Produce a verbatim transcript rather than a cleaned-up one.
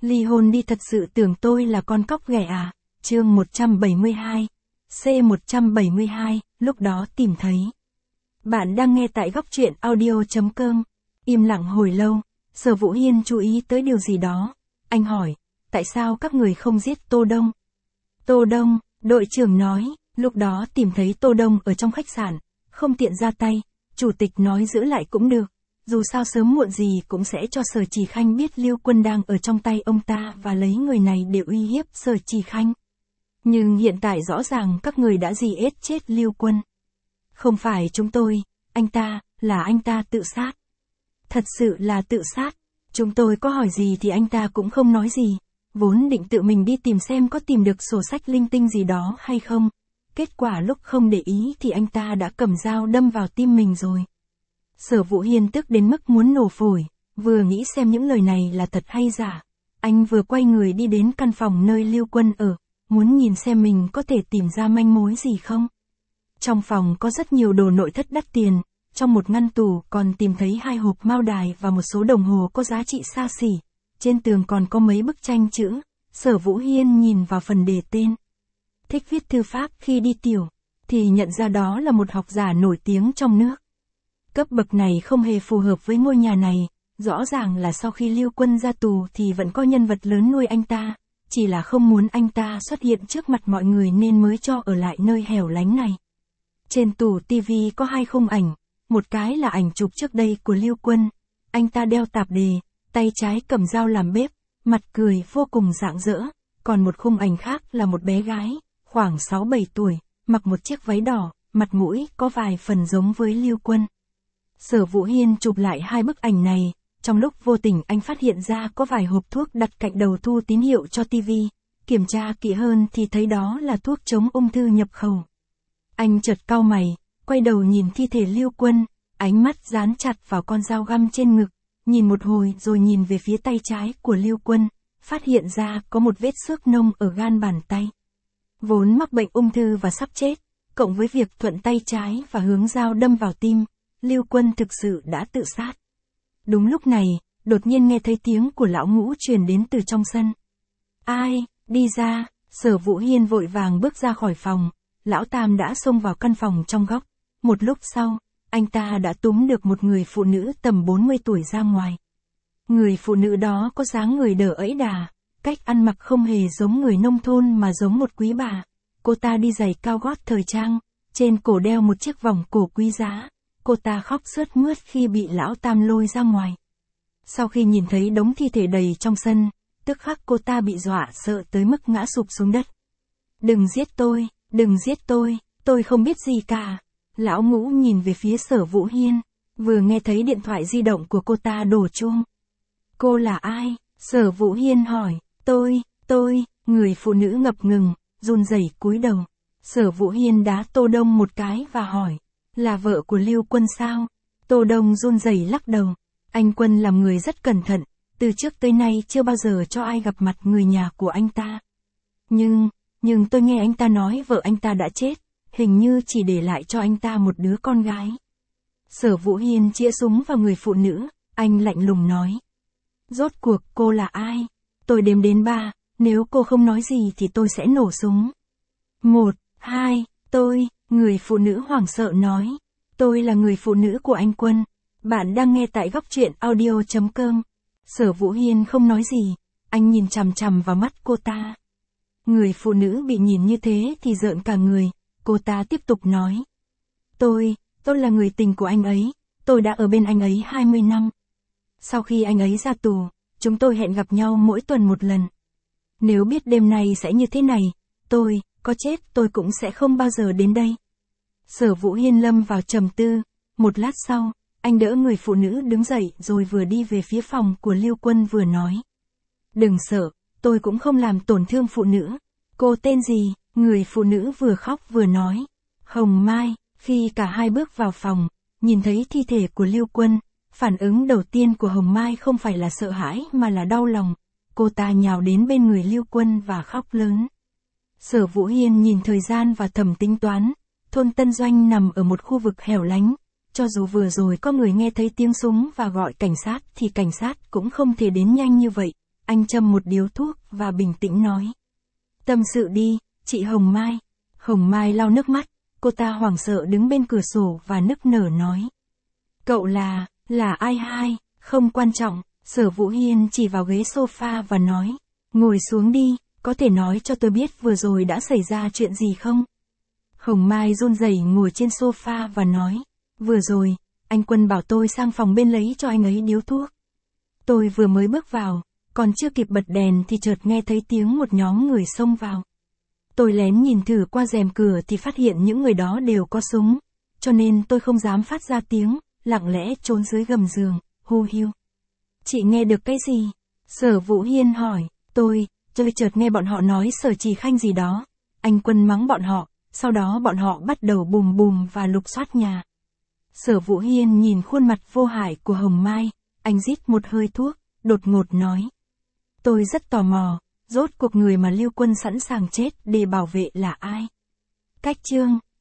Ly hôn đi, thật sự tưởng tôi là con cóc ghẻ à? Chương một trăm bảy mươi hai. C một trăm bảy mươi hai, lúc đó tìm thấy. Bạn đang nghe tại góc truyện audio chấm com. Im lặng hồi lâu, Sở Vũ Hiên chú ý tới điều gì đó. Anh hỏi, tại sao các người không giết Tô Đông? Tô Đông, đội trưởng nói, lúc đó tìm thấy Tô Đông ở trong khách sạn, không tiện ra tay, chủ tịch nói giữ lại cũng được. Dù sao sớm muộn gì cũng sẽ cho Sở Chỉ Khanh biết Lưu Quân đang ở trong tay ông ta và lấy người này để uy hiếp Sở Chỉ Khanh. Nhưng hiện tại rõ ràng các người đã dì ết chết Lưu Quân. Không phải chúng tôi, anh ta, là anh ta tự sát. Thật sự là tự sát. Chúng tôi có hỏi gì thì anh ta cũng không nói gì. Vốn định tự mình đi tìm xem có tìm được sổ sách linh tinh gì đó hay không. Kết quả lúc không để ý thì anh ta đã cầm dao đâm vào tim mình rồi. Sở Vũ Hiên tức đến mức muốn nổ phổi, vừa nghĩ xem những lời này là thật hay giả. Anh vừa quay người đi đến căn phòng nơi Lưu Quân ở, muốn nhìn xem mình có thể tìm ra manh mối gì không. Trong phòng có rất nhiều đồ nội thất đắt tiền, trong một ngăn tủ còn tìm thấy hai hộp mao đài và một số đồng hồ có giá trị xa xỉ. Trên tường còn có mấy bức tranh chữ. Sở Vũ Hiên nhìn vào phần đề tên. Thích viết thư pháp khi đi tiểu, thì nhận ra đó là một học giả nổi tiếng trong nước. Cấp bậc này không hề phù hợp với ngôi nhà này, rõ ràng là sau khi Lưu Quân ra tù thì vẫn có nhân vật lớn nuôi anh ta, chỉ là không muốn anh ta xuất hiện trước mặt mọi người nên mới cho ở lại nơi hẻo lánh này. Trên tủ tivi có hai khung ảnh, một cái là ảnh chụp trước đây của Lưu Quân, anh ta đeo tạp dề, tay trái cầm dao làm bếp, mặt cười vô cùng rạng rỡ, còn một khung ảnh khác là một bé gái, khoảng sáu bảy tuổi, mặc một chiếc váy đỏ, mặt mũi có vài phần giống với Lưu Quân. Sở Vũ Hiên chụp lại hai bức ảnh này, trong lúc vô tình anh phát hiện ra có vài hộp thuốc đặt cạnh đầu thu tín hiệu cho tivi, kiểm tra kỹ hơn thì thấy đó là thuốc chống ung thư nhập khẩu. Anh chợt cau mày, quay đầu nhìn thi thể Lưu Quân, ánh mắt dán chặt vào con dao găm trên ngực, nhìn một hồi rồi nhìn về phía tay trái của Lưu Quân, phát hiện ra có một vết xước nông ở gan bàn tay. Vốn mắc bệnh ung thư và sắp chết, cộng với việc thuận tay trái và hướng dao đâm vào tim, Lưu Quân thực sự đã tự sát. Đúng lúc này, đột nhiên nghe thấy tiếng của lão Ngũ truyền đến từ trong sân. Ai, đi ra, Sở Vũ Hiên vội vàng bước ra khỏi phòng, lão Tam đã xông vào căn phòng trong góc. Một lúc sau, anh ta đã túm được một người phụ nữ tầm bốn mươi tuổi ra ngoài. Người phụ nữ đó có dáng người đờ ẫy đà, cách ăn mặc không hề giống người nông thôn mà giống một quý bà. Cô ta đi giày cao gót thời trang, trên cổ đeo một chiếc vòng cổ quý giá. Cô ta khóc sướt mướt khi bị lão Tam lôi ra ngoài. Sau khi nhìn thấy đống thi thể đầy trong sân, tức khắc cô ta bị dọa sợ tới mức ngã sụp xuống đất. Đừng giết tôi, đừng giết tôi, tôi không biết gì cả. Lão Ngũ nhìn về phía Sở Vũ Hiên, vừa nghe thấy điện thoại di động của cô ta đổ chuông. Cô là ai? Sở Vũ Hiên hỏi. Tôi, tôi, người phụ nữ ngập ngừng, run rẩy cúi đầu. Sở Vũ Hiên đá Tô Đông một cái và hỏi. Là vợ của Lưu Quân sao? Tô Đông run rẩy lắc đầu. Anh Quân làm người rất cẩn thận, từ trước tới nay chưa bao giờ cho ai gặp mặt người nhà của anh ta. Nhưng, nhưng tôi nghe anh ta nói vợ anh ta đã chết, hình như chỉ để lại cho anh ta một đứa con gái. Sở Vũ Hiên chĩa súng vào người phụ nữ, anh lạnh lùng nói. Rốt cuộc cô là ai? Tôi đếm đến ba, nếu cô không nói gì thì tôi sẽ nổ súng. Một, hai, tôi... Người phụ nữ hoảng sợ nói. Tôi là người phụ nữ của anh Quân. Bạn đang nghe tại góc truyện audio chấm com. Sở Vũ Hiên không nói gì. Anh nhìn chằm chằm vào mắt cô ta. Người phụ nữ bị nhìn như thế thì rợn cả người. Cô ta tiếp tục nói. Tôi, tôi là người tình của anh ấy. Tôi đã ở bên anh ấy hai mươi năm. Sau khi anh ấy ra tù, chúng tôi hẹn gặp nhau mỗi tuần một lần. Nếu biết đêm nay sẽ như thế này, tôi... có chết tôi cũng sẽ không bao giờ đến đây. Sở Vũ Hiên lâm vào trầm tư, một lát sau, anh đỡ người phụ nữ đứng dậy rồi vừa đi về phía phòng của Lưu Quân vừa nói. Đừng sợ, tôi cũng không làm tổn thương phụ nữ. Cô tên gì? Người phụ nữ vừa khóc vừa nói. Hồng Mai. Khi cả hai bước vào phòng, nhìn thấy thi thể của Lưu Quân, phản ứng đầu tiên của Hồng Mai không phải là sợ hãi mà là đau lòng. Cô ta nhào đến bên người Lưu Quân và khóc lớn. Sở Vũ Hiên nhìn thời gian và thầm tính toán, thôn Tân Doanh nằm ở một khu vực hẻo lánh, cho dù vừa rồi có người nghe thấy tiếng súng và gọi cảnh sát thì cảnh sát cũng không thể đến nhanh như vậy, anh châm một điếu thuốc và bình tĩnh nói. Tâm sự đi, chị Hồng Mai. Hồng Mai lau nước mắt, cô ta hoảng sợ đứng bên cửa sổ và nức nở nói. Cậu là, là ai hai, không quan trọng. Sở Vũ Hiên chỉ vào ghế sofa và nói. Ngồi xuống đi, có thể nói cho tôi biết vừa rồi đã xảy ra chuyện gì không? Hồng Mai run rẩy ngồi trên sofa và nói. Vừa rồi, anh Quân bảo tôi sang phòng bên lấy cho anh ấy điếu thuốc. Tôi vừa mới bước vào, còn chưa kịp bật đèn thì chợt nghe thấy tiếng một nhóm người xông vào. Tôi lén nhìn thử qua rèm cửa thì phát hiện những người đó đều có súng, cho nên tôi không dám phát ra tiếng, lặng lẽ trốn dưới gầm giường, hô hiu. Chị nghe được cái gì? Sở Vũ Hiên hỏi. Tôi, tôi chợt nghe bọn họ nói Sở Trì Khanh gì đó. Anh Quân mắng bọn họ, sau đó bọn họ bắt đầu bùm bùm và lục soát nhà. Sở Vũ Hiên nhìn khuôn mặt vô hại của Hồng Mai, anh rít một hơi thuốc, đột ngột nói. Tôi rất tò mò, rốt cuộc người mà Lưu Quân sẵn sàng chết để bảo vệ là ai? Cách chương